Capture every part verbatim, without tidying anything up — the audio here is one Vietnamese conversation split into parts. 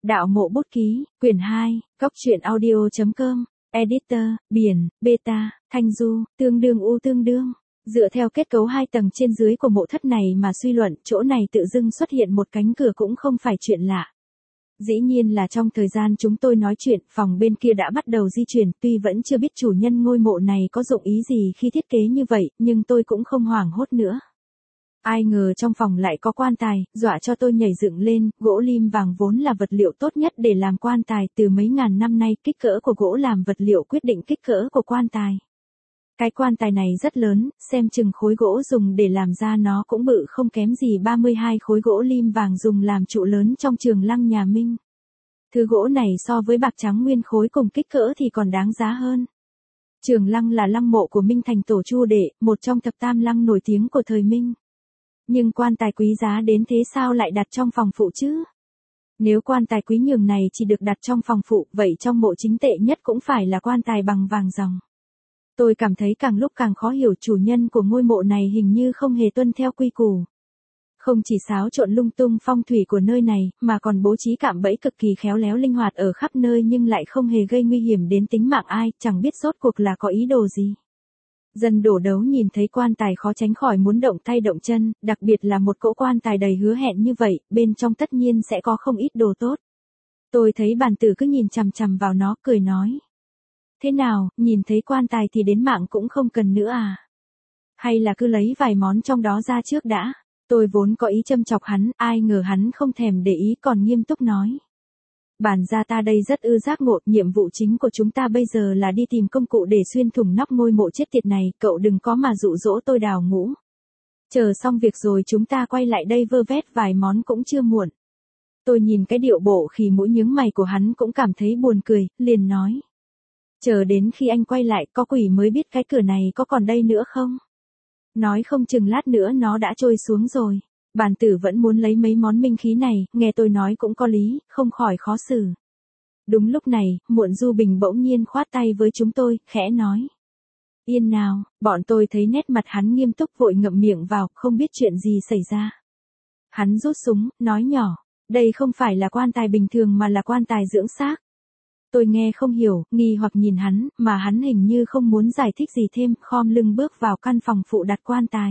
Đạo mộ bút ký, quyển hai, góc truyện audio.com, editor, biển, beta, thanh du, tương đương u tương đương. Dựa theo kết cấu hai tầng trên dưới của mộ thất này mà suy luận, chỗ này tự dưng xuất hiện một cánh cửa cũng không phải chuyện lạ. Dĩ nhiên là trong thời gian chúng tôi nói chuyện, phòng bên kia đã bắt đầu di chuyển, tuy vẫn chưa biết chủ nhân ngôi mộ này có dụng ý gì khi thiết kế như vậy, nhưng tôi cũng không hoảng hốt nữa. Ai ngờ trong phòng lại có quan tài, dọa cho tôi nhảy dựng lên. Gỗ lim vàng vốn là vật liệu tốt nhất để làm quan tài, từ mấy ngàn năm nay kích cỡ của gỗ làm vật liệu quyết định kích cỡ của quan tài. Cái quan tài này rất lớn, xem chừng khối gỗ dùng để làm ra nó cũng bự không kém gì ba mươi hai khối gỗ lim vàng dùng làm trụ lớn trong trường lăng nhà Minh. Thứ gỗ này so với bạc trắng nguyên khối cùng kích cỡ thì còn đáng giá hơn. Trường lăng là lăng mộ của Minh Thành Tổ Chu Đệ, một trong thập tam lăng nổi tiếng của thời Minh. Nhưng quan tài quý giá đến thế sao lại đặt trong phòng phụ chứ? Nếu quan tài quý nhường này chỉ được đặt trong phòng phụ, vậy trong mộ chính tệ nhất cũng phải là quan tài bằng vàng ròng. Tôi cảm thấy càng lúc càng khó hiểu, chủ nhân của ngôi mộ này hình như không hề tuân theo quy củ. Không chỉ xáo trộn lung tung phong thủy của nơi này, mà còn bố trí cạm bẫy cực kỳ khéo léo linh hoạt ở khắp nơi nhưng lại không hề gây nguy hiểm đến tính mạng ai, chẳng biết rốt cuộc là có ý đồ gì. Dân đổ đấu nhìn thấy quan tài khó tránh khỏi muốn động tay động chân, đặc biệt là một cỗ quan tài đầy hứa hẹn như vậy, bên trong tất nhiên sẽ có không ít đồ tốt. Tôi thấy bàn tử cứ nhìn chằm chằm vào nó, cười nói. Thế nào, nhìn thấy quan tài thì đến mạng cũng không cần nữa à? Hay là cứ lấy vài món trong đó ra trước đã? Tôi vốn có ý châm chọc hắn, ai ngờ hắn không thèm để ý còn nghiêm túc nói. Bản gia ta đây rất ư giác ngộ, nhiệm vụ chính của chúng ta bây giờ là đi tìm công cụ để xuyên thủng nóc ngôi mộ chết tiệt này, cậu đừng có mà dụ dỗ tôi đào ngũ. Chờ xong việc rồi chúng ta quay lại đây vơ vét vài món cũng chưa muộn. Tôi nhìn cái điệu bộ khì mũi nhướng mày của hắn cũng cảm thấy buồn cười, liền nói. Chờ đến khi anh quay lại có quỷ mới biết cái cửa này có còn đây nữa không? Nói không chừng lát nữa nó đã trôi xuống rồi. Bàn tử vẫn muốn lấy mấy món minh khí này, nghe tôi nói cũng có lý, không khỏi khó xử. Đúng lúc này, Muộn Du Bình bỗng nhiên khoát tay với chúng tôi, khẽ nói. Yên nào, bọn tôi thấy nét mặt hắn nghiêm túc vội ngậm miệng vào, không biết chuyện gì xảy ra. Hắn rút súng, nói nhỏ, đây không phải là quan tài bình thường mà là quan tài dưỡng xác. Tôi nghe không hiểu, nghi hoặc nhìn hắn, mà hắn hình như không muốn giải thích gì thêm, khom lưng bước vào căn phòng phụ đặt quan tài.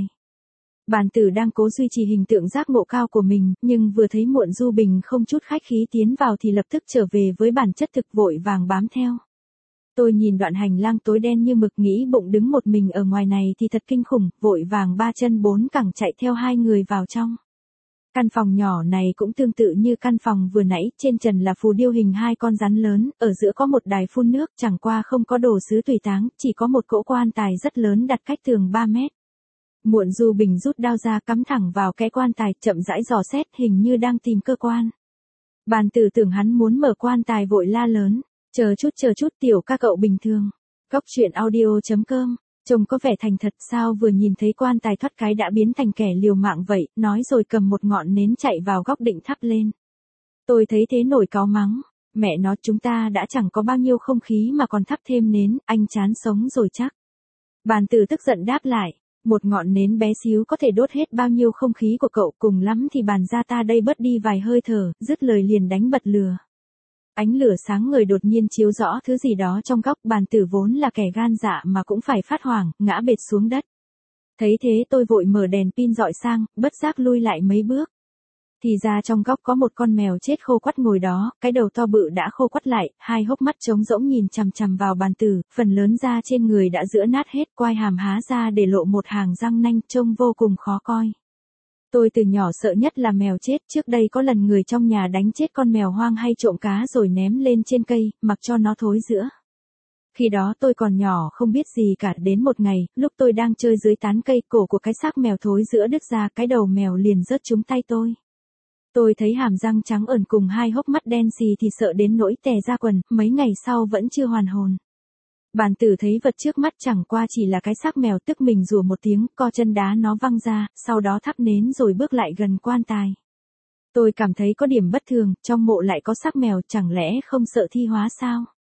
Bàn tử đang cố duy trì hình tượng giác ngộ cao của mình, nhưng vừa thấy Muộn Du Bình không chút khách khí tiến vào thì lập tức trở về với bản chất thực vội vàng bám theo. Tôi nhìn đoạn hành lang tối đen như mực nghĩ bụng đứng một mình ở ngoài này thì thật kinh khủng, vội vàng ba chân bốn cẳng chạy theo hai người vào trong. Căn phòng nhỏ này cũng tương tự như căn phòng vừa nãy, trên trần là phù điêu hình hai con rắn lớn, ở giữa có một đài phun nước, chẳng qua không có đồ sứ tùy táng, chỉ có một cỗ quan tài rất lớn đặt cách tường ba mét. Muộn Du Bình rút đao ra cắm thẳng vào cái quan tài, chậm rãi dò xét, hình như đang tìm cơ quan. Bàn tử tưởng hắn muốn mở quan tài vội la lớn, chờ chút chờ chút tiểu ca cậu bình thường. Góc truyện audio.com, trông có vẻ thành thật sao vừa nhìn thấy quan tài thoát cái đã biến thành kẻ liều mạng vậy, nói rồi cầm một ngọn nến chạy vào góc định thắp lên. Tôi thấy thế nổi cáu mắng, mẹ nó chúng ta đã chẳng có bao nhiêu không khí mà còn thắp thêm nến, anh chán sống rồi chắc. Bàn tử tức giận đáp lại. Một ngọn nến bé xíu có thể đốt hết bao nhiêu không khí của cậu, cùng lắm thì bàn gia ta đây bớt đi vài hơi thở, dứt lời liền đánh bật lửa. Ánh lửa sáng ngời đột nhiên chiếu rõ thứ gì đó trong góc, bàn tử vốn là kẻ gan dạ mà cũng phải phát hoảng, ngã bệt xuống đất. Thấy thế tôi vội mở đèn pin dọi sang, bất giác lui lại mấy bước. Thì ra trong góc có một con mèo chết khô quắt ngồi đó, cái đầu to bự đã khô quắt lại, hai hốc mắt trống rỗng nhìn chằm chằm vào bàn tử, phần lớn da trên người đã giữa nát hết, quai hàm há ra để lộ một hàng răng nanh, trông vô cùng khó coi. Tôi từ nhỏ sợ nhất là mèo chết, trước đây có lần người trong nhà đánh chết con mèo hoang hay trộm cá rồi ném lên trên cây, mặc cho nó thối rữa. Khi đó tôi còn nhỏ không biết gì cả, đến một ngày, lúc tôi đang chơi dưới tán cây, cổ của cái xác mèo thối rữa đứt ra, cái đầu mèo liền rớt trúng tay tôi. Tôi thấy hàm răng trắng ẩn cùng hai hốc mắt đen xì thì sợ đến nỗi tè ra quần, mấy ngày sau vẫn chưa hoàn hồn. Bàn tử thấy vật trước mắt chẳng qua chỉ là cái xác mèo, tức mình rủa một tiếng, co chân đá nó văng ra, sau đó thắp nến rồi bước lại gần quan tài. Tôi cảm thấy có điểm bất thường, trong mộ lại có xác mèo, chẳng lẽ không sợ thi hóa sao?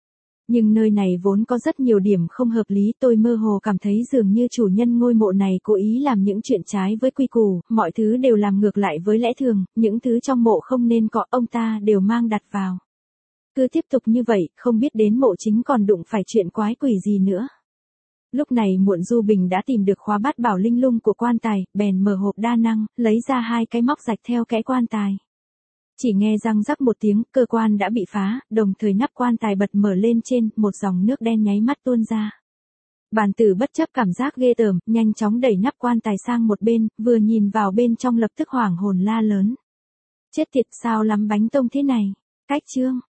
Nhưng nơi này vốn có rất nhiều điểm không hợp lý, tôi mơ hồ cảm thấy dường như chủ nhân ngôi mộ này cố ý làm những chuyện trái với quy củ, mọi thứ đều làm ngược lại với lẽ thường, những thứ trong mộ không nên có ông ta đều mang đặt vào. Cứ tiếp tục như vậy, không biết đến mộ chính còn đụng phải chuyện quái quỷ gì nữa. Lúc này Muộn Du Bình đã tìm được khóa bát bảo linh lung của quan tài, bèn mở hộp đa năng, lấy ra hai cái móc rạch theo kẽ quan tài. Chỉ nghe răng rắc một tiếng, cơ quan đã bị phá, đồng thời nắp quan tài bật mở lên trên, một dòng nước đen nháy mắt tuôn ra. Bàn tử bất chấp cảm giác ghê tởm, nhanh chóng đẩy nắp quan tài sang một bên, vừa nhìn vào bên trong lập tức hoảng hồn la lớn. Chết tiệt, sao lắm bánh tông thế này? Cách chương.